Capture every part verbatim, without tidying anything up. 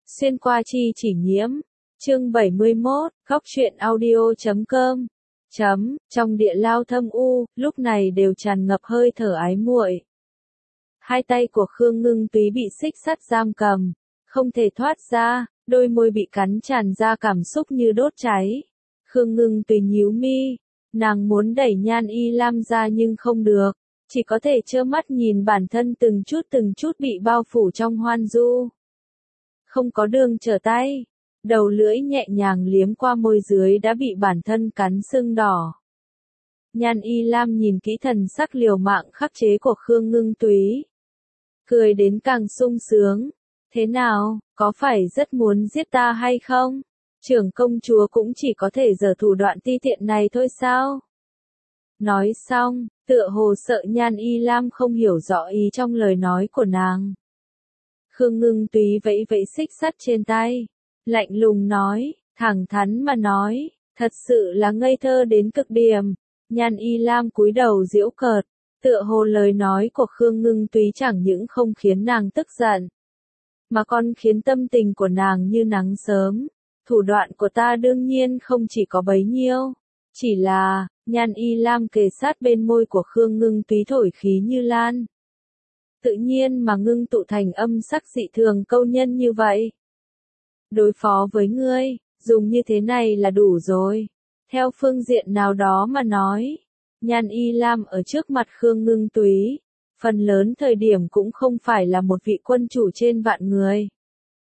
Xuyên qua chi chỉ nhiễm. Chương bảy mươi mốt, góc truyện audio chấm com. Chấm, trong địa lao thâm u, lúc này đều tràn ngập hơi thở ái muội. Hai tay của Khương Ngưng Túy bị xích sắt giam cầm, không thể thoát ra, đôi môi bị cắn tràn ra cảm xúc như đốt cháy. Khương Ngưng Túy nhíu mi, nàng muốn đẩy Nhan Y Lam ra nhưng không được, chỉ có thể trơ mắt nhìn bản thân từng chút từng chút bị bao phủ trong hoan du. Không có đường trở tay, đầu lưỡi nhẹ nhàng liếm qua môi dưới đã bị bản thân cắn sưng đỏ. Nhan Y Lam nhìn kỹ thần sắc liều mạng khắc chế của Khương Ngưng Túy, cười đến càng sung sướng. Thế nào, có phải rất muốn giết ta hay không? Trưởng công chúa cũng chỉ có thể giở thủ đoạn ti tiện này thôi sao? Nói xong, tựa hồ sợ Nhan Y Lam không hiểu rõ ý trong lời nói của nàng. Khương Ngưng Túy vẫy vẫy xích sắt trên tay, lạnh lùng nói, thẳng thắn mà nói, thật sự là ngây thơ đến cực điểm. Nhan Y Lam cúi đầu giễu cợt, tựa hồ lời nói của Khương Ngưng Túy chẳng những không khiến nàng tức giận, mà còn khiến tâm tình của nàng như nắng sớm. Thủ đoạn của ta đương nhiên không chỉ có bấy nhiêu, chỉ là, Nhan Y Lam kề sát bên môi của Khương Ngưng Túy thổi khí như lan. Tự nhiên mà ngưng tụ thành âm sắc dị thường câu nhân như vậy. Đối phó với ngươi, dùng như thế này là đủ rồi. Theo phương diện nào đó mà nói, Nhan Y Lam ở trước mặt Khương Ngưng Túy, phần lớn thời điểm cũng không phải là một vị quân chủ trên vạn người,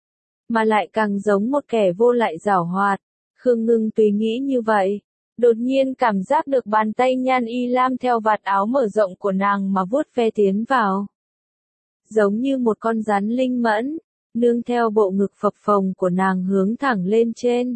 mà lại càng giống một kẻ vô lại giảo hoạt. Khương Ngưng Túy nghĩ như vậy, đột nhiên cảm giác được bàn tay Nhan Y Lam theo vạt áo mở rộng của nàng mà vuốt ve tiến vào. Giống như một con rắn linh mẫn, nương theo bộ ngực phập phồng của nàng hướng thẳng lên trên.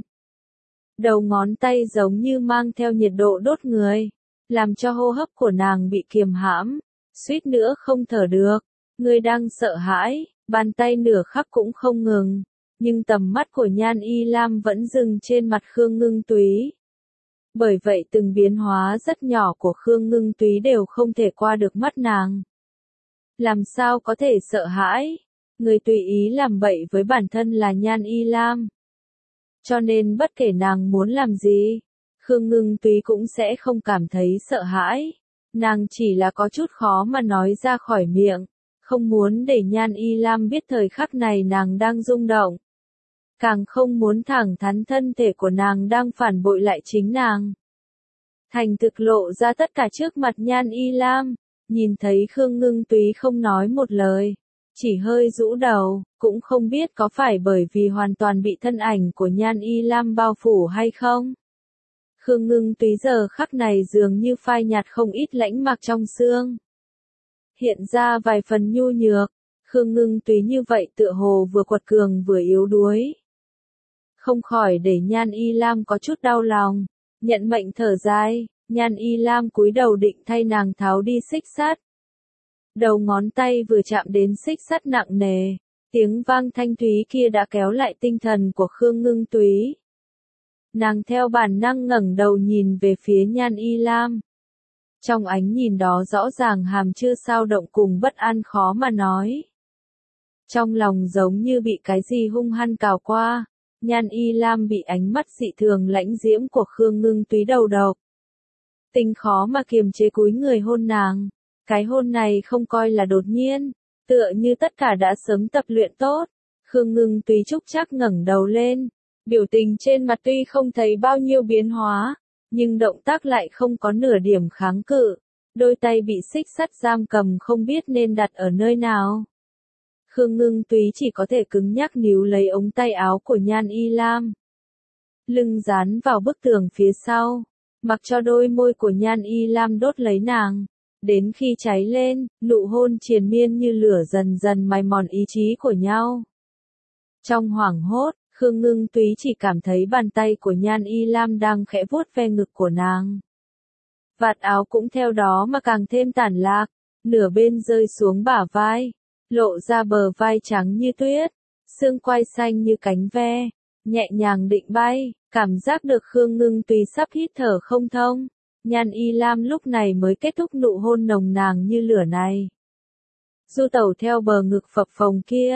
Đầu ngón tay giống như mang theo nhiệt độ đốt người, làm cho hô hấp của nàng bị kiềm hãm, suýt nữa không thở được. Ngươi đang sợ hãi, bàn tay nửa khắc cũng không ngừng, nhưng tầm mắt của Nhan Y Lam vẫn dừng trên mặt Khương Ngưng Túy. Bởi vậy từng biến hóa rất nhỏ của Khương Ngưng Túy đều không thể qua được mắt nàng. Làm sao có thể sợ hãi? Người tùy ý làm bậy với bản thân là Nhan Y Lam. Cho nên bất kể nàng muốn làm gì, Khương Ngưng Túy cũng sẽ không cảm thấy sợ hãi. Nàng chỉ là có chút khó mà nói ra khỏi miệng, không muốn để Nhan Y Lam biết thời khắc này nàng đang rung động. Càng không muốn thẳng thắn thân thể của nàng đang phản bội lại chính nàng. Thành thực lộ ra tất cả trước mặt Nhan Y Lam. Nhìn thấy Khương Ngưng Túy không nói một lời, chỉ hơi rũ đầu, cũng không biết có phải bởi vì hoàn toàn bị thân ảnh của Nhan Y Lam bao phủ hay không. Khương Ngưng Túy giờ khắc này dường như phai nhạt không ít lãnh mặc trong xương, hiện ra vài phần nhu nhược. Khương Ngưng Túy như vậy tựa hồ vừa quật cường vừa yếu đuối, không khỏi để Nhan Y Lam có chút đau lòng, nhận mệnh thở dài. Nhan Y Lam cúi đầu định thay nàng tháo đi xích sắt. Đầu ngón tay vừa chạm đến xích sắt nặng nề, tiếng vang thanh thúy kia đã kéo lại tinh thần của Khương Ngưng Túy. Nàng theo bản năng ngẩng đầu nhìn về phía Nhan Y Lam. Trong ánh nhìn đó rõ ràng hàm chứa sao động cùng bất an khó mà nói. Trong lòng giống như bị cái gì hung hăng cào qua, Nhan Y Lam bị ánh mắt dị thường lãnh diễm của Khương Ngưng Túy đầu độc. Tình khó mà kiềm chế cúi người hôn nàng. Cái hôn này không coi là đột nhiên, tựa như tất cả đã sớm tập luyện tốt. Khương Ngưng Túy trúc chắc ngẩng đầu lên, biểu tình trên mặt tuy không thấy bao nhiêu biến hóa, nhưng động tác lại không có nửa điểm kháng cự. Đôi tay bị xích sắt giam cầm không biết nên đặt ở nơi nào. Khương Ngưng Túy chỉ có thể cứng nhắc níu lấy ống tay áo của Nhan Y Lam, lưng dán vào bức tường phía sau, mặc cho đôi môi của Nhan Y Lam đốt lấy nàng, đến khi cháy lên, nụ hôn triền miên như lửa dần dần mài mòn ý chí của nhau. Trong hoảng hốt, Khương Ngưng Túy chỉ cảm thấy bàn tay của Nhan Y Lam đang khẽ vuốt ve ngực của nàng. Vạt áo cũng theo đó mà càng thêm tản lạc, nửa bên rơi xuống bả vai, lộ ra bờ vai trắng như tuyết, xương quai xanh như cánh ve, nhẹ nhàng định bay. Cảm giác được Khương Ngưng Túy sắp hít thở không thông, Nhan Y Lam lúc này mới kết thúc nụ hôn nồng nàn như lửa này. Du tẩu theo bờ ngực phập phồng kia,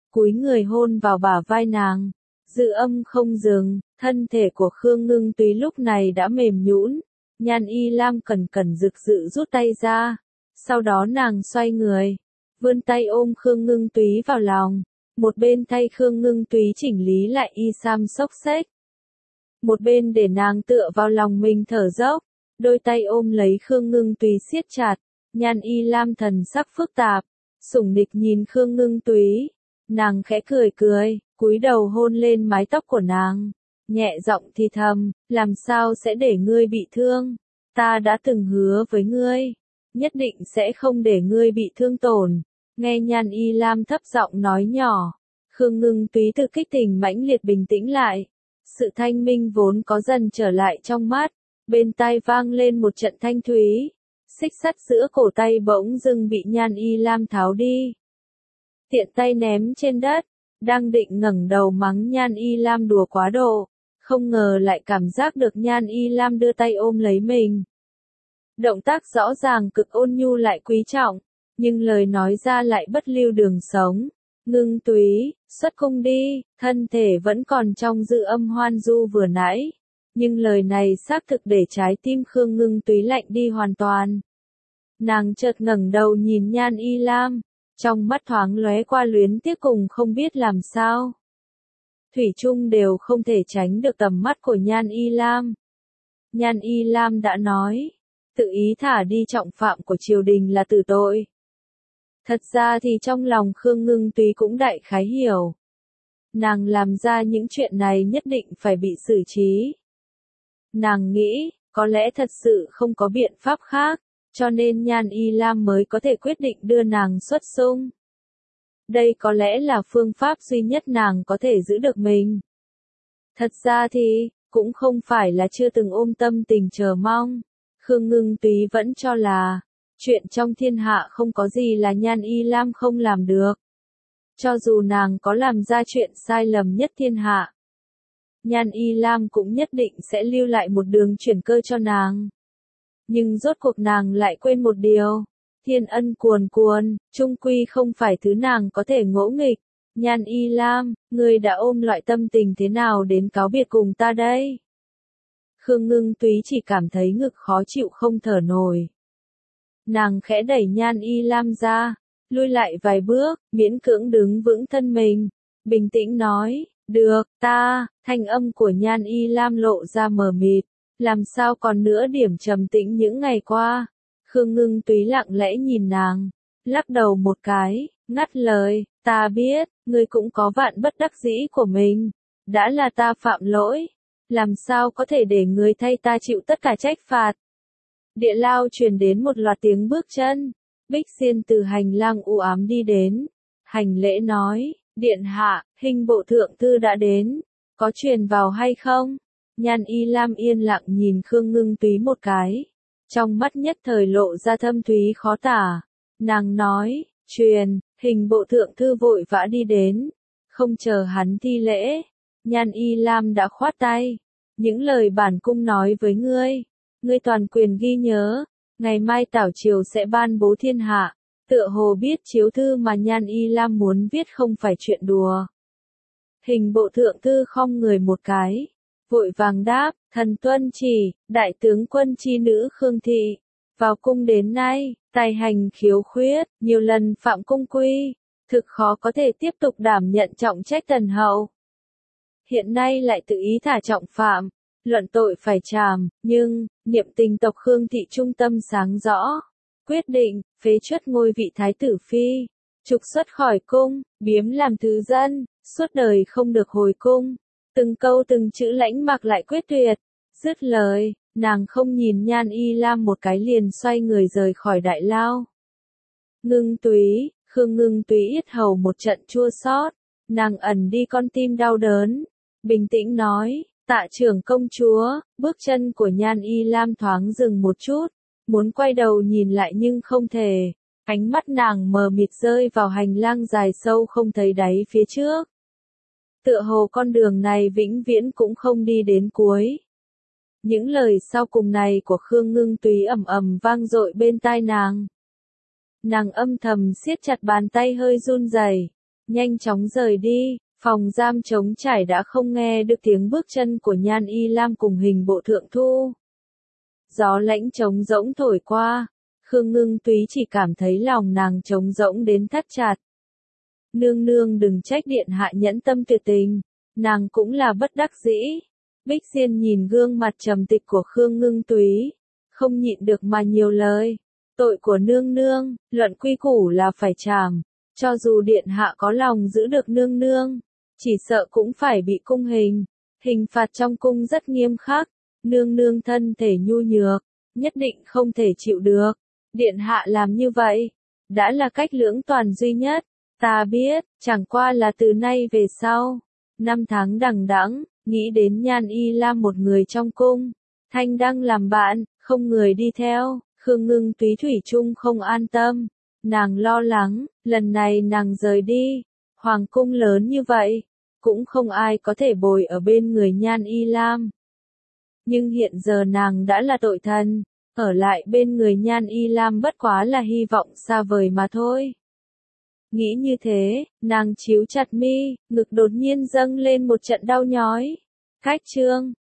cúi người hôn vào bả vai nàng. Dư âm không dừng, thân thể của Khương Ngưng Túy lúc này đã mềm nhũn. Nhan Y Lam cẩn cẩn rực rự rút tay ra. Sau đó nàng xoay người, vươn tay ôm Khương Ngưng Túy vào lòng. Một bên thay Khương Ngưng Túy chỉnh lý lại y sam xốc xếch. Một bên để nàng tựa vào lòng mình thở dốc. Đôi tay ôm lấy Khương Ngưng Túy siết chặt. Nhan Y Lam thần sắc phức tạp, sủng nịch nhìn Khương Ngưng Túy. Nàng khẽ cười cười, cúi đầu hôn lên mái tóc của nàng. Nhẹ giọng thì thầm, làm sao sẽ để ngươi bị thương? Ta đã từng hứa với ngươi, nhất định sẽ không để ngươi bị thương tổn. Nghe Nhan Y Lam thấp giọng nói nhỏ, Khương Ngưng Túy từ kích tình mãnh liệt bình tĩnh lại. Sự thanh minh vốn có dần trở lại trong mắt, bên tai vang lên một trận thanh thúy. Xích sắt giữa cổ tay bỗng dưng bị Nhan Y Lam tháo đi. Tiện tay ném trên đất, đang định ngẩng đầu mắng Nhan Y Lam đùa quá độ, không ngờ lại cảm giác được Nhan Y Lam đưa tay ôm lấy mình. Động tác rõ ràng cực ôn nhu lại quý trọng, nhưng lời nói ra lại bất lưu đường sống. Ngưng Túy, xuất cung đi, thân thể vẫn còn trong dư âm hoan du vừa nãy. Nhưng lời này xác thực để trái tim Khương Ngưng Túy lạnh đi hoàn toàn. Nàng chợt ngẩng đầu nhìn Nhan Y Lam, trong mắt thoáng lóe qua luyến tiếc cùng không biết làm sao. Thủy chung đều không thể tránh được tầm mắt của Nhan Y Lam. Nhan Y Lam đã nói, tự ý thả đi trọng phạm của triều đình là tử tội. Thật ra thì trong lòng Khương Ngưng Túy cũng đại khái hiểu. Nàng làm ra những chuyện này nhất định phải bị xử trí. Nàng nghĩ, có lẽ thật sự không có biện pháp khác, cho nên Nhan Y Lam mới có thể quyết định đưa nàng xuất cung. Đây có lẽ là phương pháp duy nhất nàng có thể giữ được mình. Thật ra thì, cũng không phải là chưa từng ôm tâm tình chờ mong. Khương Ngưng Túy vẫn cho là, chuyện trong thiên hạ không có gì là Nhan Y Lam không làm được. Cho dù nàng có làm ra chuyện sai lầm nhất thiên hạ, Nhan Y Lam cũng nhất định sẽ lưu lại một đường chuyển cơ cho nàng. Nhưng rốt cuộc nàng lại quên một điều. Thiên ân cuồn cuồn, chung quy không phải thứ nàng có thể ngỗ nghịch. Nhan Y Lam, ngươi đã ôm loại tâm tình thế nào đến cáo biệt cùng ta đây? Khương Ngưng Túy chỉ cảm thấy ngực khó chịu không thở nổi. Nàng khẽ đẩy Nhan Y Lam ra, lui lại vài bước, miễn cưỡng đứng vững thân mình. Bình tĩnh nói, được, ta, thanh âm của Nhan Y Lam lộ ra mờ mịt. Làm sao còn nữa điểm trầm tĩnh những ngày qua? Khương Ngưng Túy lặng lẽ nhìn nàng, lắc đầu một cái, ngắt lời, ta biết, ngươi cũng có vạn bất đắc dĩ của mình. Đã là ta phạm lỗi, làm sao có thể để ngươi thay ta chịu tất cả trách phạt. Địa lao truyền đến một loạt tiếng bước chân, Bích Xiên từ hành lang u ám đi đến. Hành lễ nói, điện hạ, hình bộ thượng thư đã đến, có truyền vào hay không? Nhan Y Lam yên lặng nhìn Khương Ngưng Túy một cái, trong mắt nhất thời lộ ra thâm thúy khó tả. Nàng nói, truyền, hình bộ thượng thư vội vã đi đến, không chờ hắn thi lễ. Nhan Y Lam đã khoát tay, những lời bản cung nói với ngươi, ngươi toàn quyền ghi nhớ, ngày mai tảo triều sẽ ban bố thiên hạ. Tựa hồ biết chiếu thư mà Nhan Y Lam muốn viết không phải chuyện đùa. Hình bộ thượng thư khom người một cái, vội vàng đáp, thần tuân chỉ, đại tướng quân chi nữ Khương Thị, vào cung đến nay, tài hành khiếu khuyết, nhiều lần phạm cung quy, thực khó có thể tiếp tục đảm nhận trọng trách tần hậu. Hiện nay lại tự ý thả trọng phạm, luận tội phải trảm, nhưng, niệm tình tộc Khương Thị trung tâm sáng rõ, quyết định, phế truất ngôi vị thái tử phi, trục xuất khỏi cung, biếm làm thứ dân, suốt đời không được hồi cung. Từng câu từng chữ lãnh mặc lại quyết tuyệt. Dứt lời, nàng không nhìn Nhan Y Lam một cái liền xoay người rời khỏi đại lao. Ngưng Túy, Khương Ngưng Túy yết hầu một trận chua xót, nàng ẩn đi con tim đau đớn, bình tĩnh nói, tạ trưởng công chúa. Bước chân của Nhan Y Lam thoáng dừng một chút, muốn quay đầu nhìn lại nhưng không thể. Ánh mắt nàng mờ mịt rơi vào hành lang dài sâu không thấy đáy phía trước. Tựa hồ con đường này vĩnh viễn cũng không đi đến cuối. Những lời sau cùng này của Khương Ngưng Túy ầm ầm vang dội bên tai nàng. Nàng âm thầm siết chặt bàn tay hơi run rẩy, nhanh chóng rời đi. Phòng giam trống trải đã không nghe được tiếng bước chân của Nhan Y Lam cùng hình bộ thượng thu. Gió lãnh trống rỗng thổi qua, Khương Ngưng Túy chỉ cảm thấy lòng nàng trống rỗng đến thắt chặt. Nương nương đừng trách điện hạ nhẫn tâm tuyệt tình, nàng cũng là bất đắc dĩ. Bích Diên nhìn gương mặt trầm tịch của Khương Ngưng Túy, không nhịn được mà nhiều lời. Tội của nương nương, luận quy củ là phải trảm, cho dù điện hạ có lòng giữ được nương nương, chỉ sợ cũng phải bị cung hình. Hình phạt trong cung rất nghiêm khắc, nương nương thân thể nhu nhược, nhất định không thể chịu được. Điện hạ làm như vậy, đã là cách lưỡng toàn duy nhất. Ta biết, chẳng qua là từ nay về sau, năm tháng đằng đẵng, nghĩ đến Nhan Y Lam một người trong cung, thanh đăng làm bạn, không người đi theo, Khương Ngưng Túy thủy chung không an tâm. Nàng lo lắng, lần này nàng rời đi, hoàng cung lớn như vậy, cũng không ai có thể bồi ở bên người Nhan Y Lam. Nhưng hiện giờ nàng đã là tội thần, ở lại bên người Nhan Y Lam bất quá là hy vọng xa vời mà thôi. Nghĩ như thế, nàng chíu chặt mi, ngực đột nhiên dâng lên một trận đau nhói. Cách chương